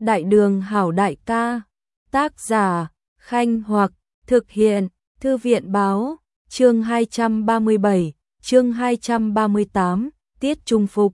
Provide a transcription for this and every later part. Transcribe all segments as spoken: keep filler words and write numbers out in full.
Đại đường hảo đại ca. Tác giả, Khanh Hoặc, thực hiện, Thư viện báo, chương hai trăm ba mươi bảy, chương hai trăm ba mươi tám, tiết trung phục.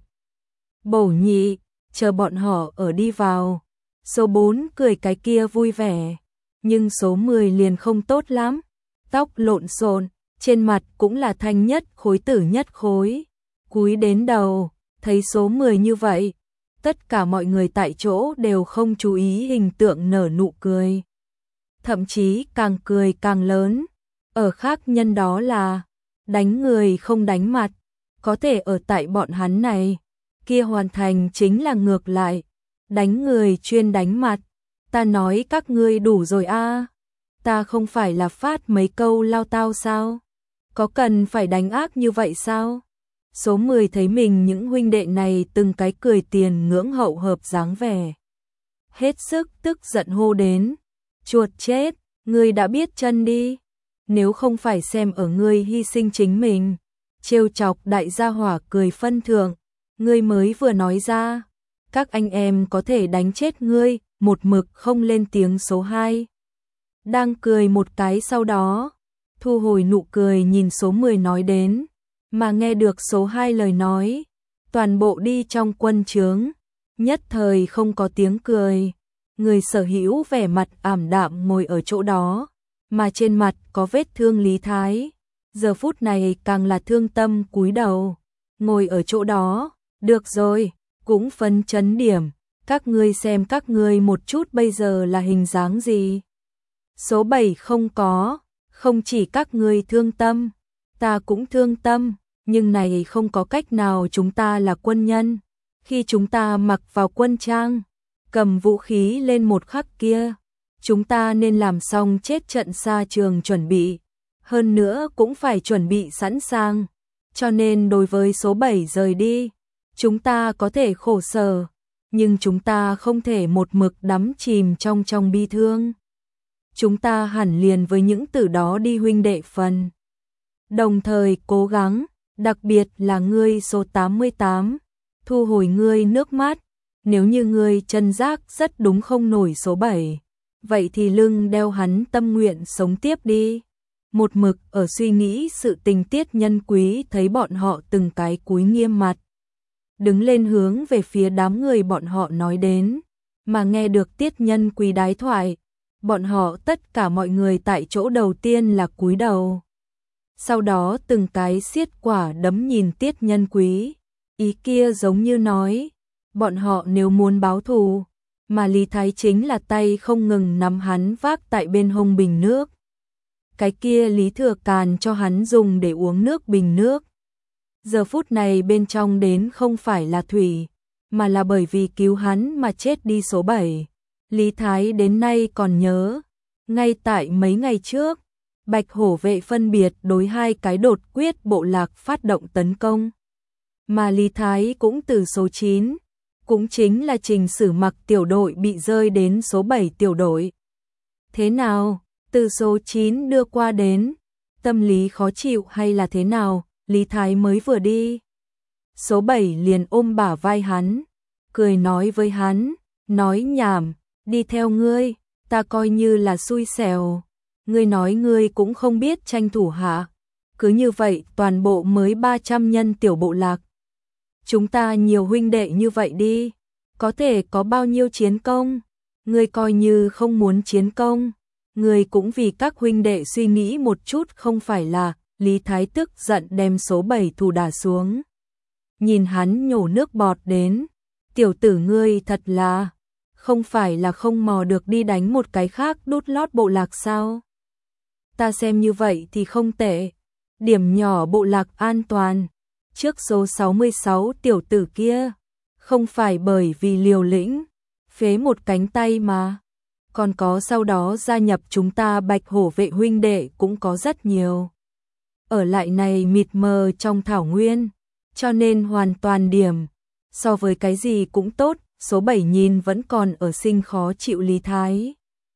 Bổ nhị, chờ bọn họ ở đi vào. Số bốn cười cái kia vui vẻ, nhưng số mười liền không tốt lắm. Tóc lộn xộn, trên mặt cũng là thanh nhất khối tử nhất khối. Cúi đến đầu, thấy số mười như vậy, tất cả mọi người tại chỗ đều không chú ý hình tượng nở nụ cười. Thậm chí càng cười càng lớn. Ở khác nhân đó là đánh người không đánh mặt, có thể ở tại bọn hắn này, kia hoàn thành chính là ngược lại, đánh người chuyên đánh mặt. Ta nói các ngươi đủ rồi a, ta không phải là phát mấy câu lao tao sao? Có cần phải đánh ác như vậy sao? Số mười thấy mình những huynh đệ này từng cái cười tiền ngưỡng hậu hợp dáng vẻ, hết sức tức giận hô đến, chuột chết, ngươi đã biết chân đi, nếu không phải xem ở ngươi hy sinh chính mình, trêu chọc đại gia hỏa cười phân thượng, ngươi mới vừa nói ra, các anh em có thể đánh chết ngươi, một mực không lên tiếng. Số hai đang cười một cái, sau đó thu hồi nụ cười nhìn số mười nói đến, mà nghe được số hai lời nói, toàn bộ đi trong quân trướng, nhất thời không có tiếng cười. Người sở hữu vẻ mặt ảm đạm ngồi ở chỗ đó, mà trên mặt có vết thương Lý Thái, giờ phút này càng là thương tâm cúi đầu, ngồi ở chỗ đó. Được rồi, cũng phân chấn điểm, các ngươi xem các ngươi một chút bây giờ là hình dáng gì. Số bảy không có, không chỉ các ngươi thương tâm, ta cũng thương tâm, nhưng này không có cách nào, chúng ta là quân nhân, khi chúng ta mặc vào quân trang, cầm vũ khí lên một khắc kia, chúng ta nên làm xong chết trận xa trường chuẩn bị, hơn nữa cũng phải chuẩn bị sẵn sàng, cho nên đối với số bảy rời đi, chúng ta có thể khổ sở, nhưng chúng ta không thể một mực đắm chìm trong trong bi thương. Chúng ta hẳn liền với những từ đó đi huynh đệ phần. Đồng thời cố gắng, đặc biệt là ngươi số tám mươi tám, thu hồi ngươi nước mắt, nếu như ngươi chân giác rất đúng không nổi số bảy, vậy thì lưng đeo hắn tâm nguyện sống tiếp đi. Một mực ở suy nghĩ sự tình Tiết Nhân Quý thấy bọn họ từng cái cúi nghiêm mặt, đứng lên hướng về phía đám người bọn họ nói đến, mà nghe được Tiết Nhân Quý đái thoại, bọn họ tất cả mọi người tại chỗ đầu tiên là cúi đầu. Sau đó từng cái siết quả đấm nhìn Tiết Nhân Quý, ý kia giống như nói, bọn họ nếu muốn báo thù, mà Lý Thái chính là tay không ngừng nắm hắn vác tại bên hông bình nước. Cái kia Lý Thừa Càn cho hắn dùng để uống nước bình nước. Giờ phút này bên trong đến không phải là thủy, mà là bởi vì cứu hắn mà chết đi số bảy. Lý Thái đến nay còn nhớ, ngay tại mấy ngày trước, Bạch Hổ vệ phân biệt đối hai cái đột quyết bộ lạc phát động tấn công. Mà Lý Thái cũng từ số chín, cũng chính là Trình Sử Mặc tiểu đội bị rơi đến số bảy tiểu đội. Thế nào, từ số chín đưa qua đến, tâm lý khó chịu hay là thế nào? Lý Thái mới vừa đi, số bảy liền ôm bả vai hắn, cười nói với hắn, nói nhảm, đi theo ngươi, ta coi như là xui xẻo, ngươi nói ngươi cũng không biết tranh thủ hả? Cứ như vậy toàn bộ mới ba trăm nhân tiểu bộ lạc. Chúng ta nhiều huynh đệ như vậy đi, có thể có bao nhiêu chiến công? Ngươi coi như không muốn chiến công, ngươi cũng vì các huynh đệ suy nghĩ một chút không phải là? Lý Thái tức giận đem số bảy thủ đả xuống. Nhìn hắn nhổ nước bọt đến, tiểu tử ngươi thật là, không phải là không mò được đi đánh một cái khác đút lót bộ lạc sao? Ta xem như vậy thì không tệ, điểm nhỏ bộ lạc an toàn. Trước số sáu mươi sáu tiểu tử kia, không phải bởi vì liều lĩnh, phế một cánh tay mà, còn có sau đó gia nhập chúng ta Bạch Hổ vệ huynh đệ cũng có rất nhiều. Ở lại này mịt mờ trong thảo nguyên, cho nên hoàn toàn điểm, so với cái gì cũng tốt. Số bảy nhìn vẫn còn ở sinh khó chịu Lý Thái.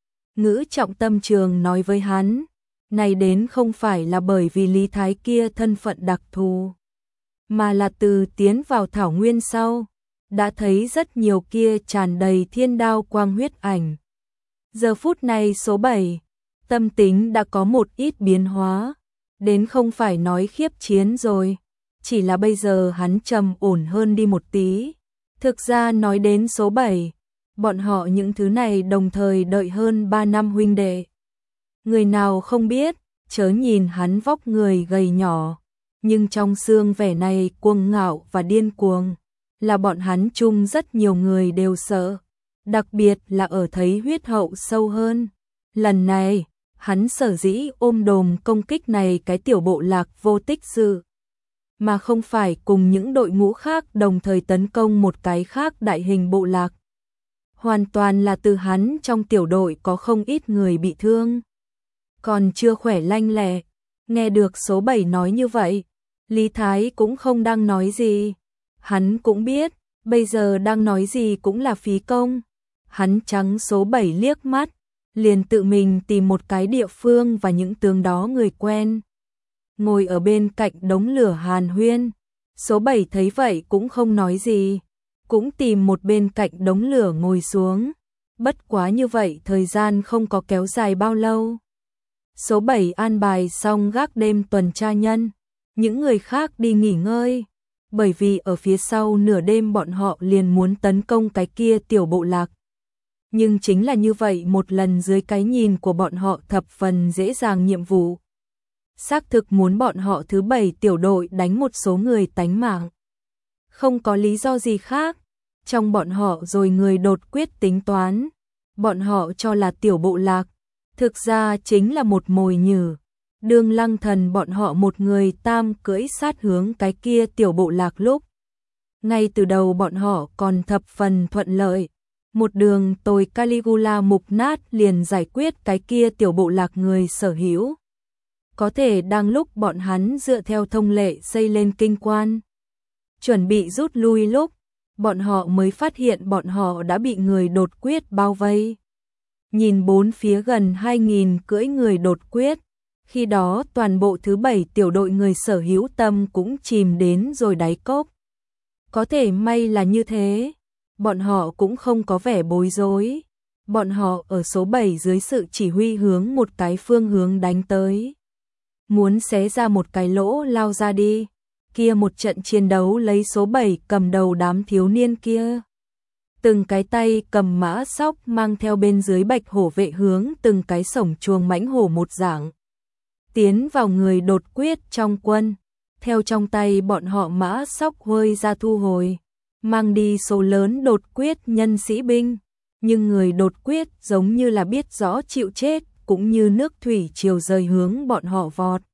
Ngữ trọng tâm trường nói với hắn, này đến không phải là bởi vì Lý Thái kia thân phận đặc thù, mà là từ tiến vào thảo nguyên sau, đã thấy rất nhiều kia tràn đầy thiên đao quang huyết ảnh. Giờ phút này số bảy, tâm tính đã có một ít biến hóa, đến không phải nói khiếp chiến rồi, chỉ là bây giờ hắn trầm ổn hơn đi một tí. Thực ra nói đến số bảy, bọn họ những thứ này đồng thời đợi hơn ba năm huynh đệ. Người nào không biết, chớ nhìn hắn vóc người gầy nhỏ, nhưng trong xương vẻ này cuồng ngạo và điên cuồng, là bọn hắn chung rất nhiều người đều sợ, đặc biệt là ở thấy huyết hậu sâu hơn. Lần này, hắn sở dĩ ôm đồm công kích này cái tiểu bộ lạc vô tích sự, mà không phải cùng những đội ngũ khác đồng thời tấn công một cái khác đại hình bộ lạc. Hoàn toàn là từ hắn trong tiểu đội có không ít người bị thương, còn chưa khỏe lanh lẹ. Nghe được số bảy nói như vậy, Lý Thái cũng không đang nói gì. Hắn cũng biết, bây giờ đang nói gì cũng là phí công. Hắn trắng số bảy liếc mắt, liền tự mình tìm một cái địa phương và những tướng đó người quen. Ngồi ở bên cạnh đống lửa hàn huyên. Số bảy thấy vậy cũng không nói gì, cũng tìm một bên cạnh đống lửa ngồi xuống. Bất quá như vậy thời gian không có kéo dài bao lâu. Số bảy an bài xong gác đêm tuần tra nhân, những người khác đi nghỉ ngơi, bởi vì ở phía sau nửa đêm bọn họ liền muốn tấn công cái kia tiểu bộ lạc. Nhưng chính là như vậy một lần dưới cái nhìn của bọn họ thập phần dễ dàng nhiệm vụ. Xác thực muốn bọn họ thứ bảy tiểu đội đánh một số người tánh mạng. Không có lý do gì khác, trong bọn họ rồi người đột quyết tính toán, bọn họ cho là tiểu bộ lạc, thực ra chính là một mồi nhử. Đường Lăng Thần bọn họ một người tam cưỡi sát hướng cái kia tiểu bộ lạc lúc. Ngay từ đầu bọn họ còn thập phần thuận lợi, một đường tồi Caligula mục nát liền giải quyết cái kia tiểu bộ lạc người sở hữu. Có thể đang lúc bọn hắn dựa theo thông lệ xây lên kinh quan, chuẩn bị rút lui lúc, bọn họ mới phát hiện bọn họ đã bị người đột quyết bao vây. Nhìn bốn phía gần hai nghìn cưỡi người đột quyết, khi đó toàn bộ thứ bảy tiểu đội người sở hữu tâm cũng chìm đến rồi đáy cốc. Có thể may là như thế, bọn họ cũng không có vẻ bối rối. Bọn họ ở số bảy dưới sự chỉ huy hướng một cái phương hướng đánh tới. Muốn xé ra một cái lỗ lao ra đi. Kia một trận chiến đấu lấy số bảy cầm đầu đám thiếu niên kia. Từng cái tay cầm mã sóc mang theo bên dưới bạch hổ vệ hướng từng cái sổng chuồng mãnh hổ một dạng. Tiến vào người đột quyết trong quân, theo trong tay bọn họ mã sóc huơi ra thu hồi, mang đi số lớn đột quyết nhân sĩ binh, nhưng người đột quyết giống như là biết rõ chịu chết, cũng như nước thủy triều rời hướng bọn họ vọt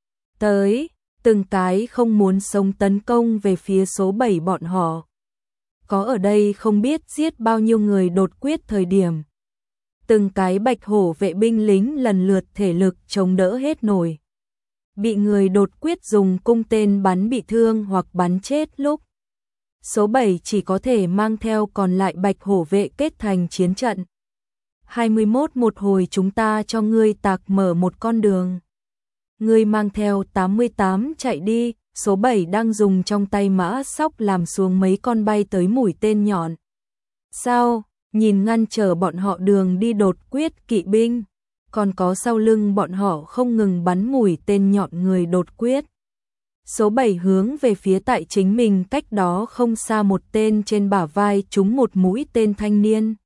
tới, từng cái không muốn sống tấn công về phía số bảy bọn họ. Có ở đây không biết giết bao nhiêu người đột quyết thời điểm. Từng cái bạch hổ vệ binh lính lần lượt thể lực chống đỡ hết nổi. Bị người đột quyết dùng cung tên bắn bị thương hoặc bắn chết lúc. Số bảy chỉ có thể mang theo còn lại bạch hổ vệ kết thành chiến trận. hai mươi mốt một hồi chúng ta cho ngươi tạc mở một con đường. Ngươi mang theo tám mươi tám chạy đi, số bảy đang dùng trong tay mã sóc làm xuống mấy con bay tới mũi tên nhọn. Sao, nhìn ngăn trở bọn họ đường đi đột quyết kỵ binh, còn có sau lưng bọn họ không ngừng bắn mũi tên nhọn người đột quyết. Số bảy hướng về phía tại chính mình cách đó không xa một tên trên bả vai trúng một mũi tên thanh niên.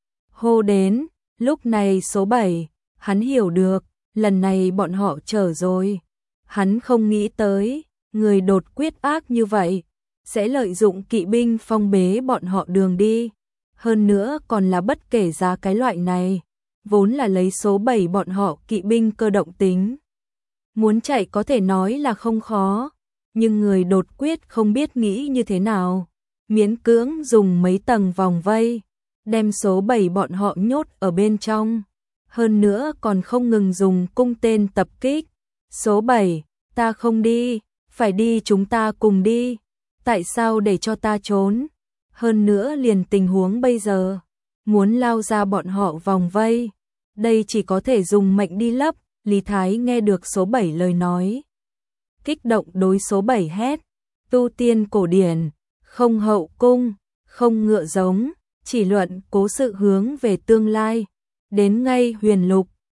Hô đến, lúc này số bảy, hắn hiểu được, lần này bọn họ trở rồi. Hắn không nghĩ tới, người đột quyết ác như vậy, sẽ lợi dụng kỵ binh phong bế bọn họ đường đi. Hơn nữa còn là bất kể giá cái loại này, vốn là lấy số bảy bọn họ kỵ binh cơ động tính. Muốn chạy có thể nói là không khó, nhưng người đột quyết không biết nghĩ như thế nào. Miễn cưỡng dùng mấy tầng vòng vây, đem số bảy bọn họ nhốt ở bên trong. Hơn nữa còn không ngừng dùng cung tên tập kích. Số bảy, ta không đi, phải đi chúng ta cùng đi. Tại sao để cho ta trốn? Hơn nữa liền tình huống bây giờ, muốn lao ra bọn họ vòng vây. Đây chỉ có thể dùng mệnh đi lấp. Lý Thái nghe được số bảy lời nói, kích động đối số bảy hét, tu tiên cổ điển, không hậu cung, không ngựa giống, chỉ luận cố sự hướng về tương lai. Đến ngay huyền lục,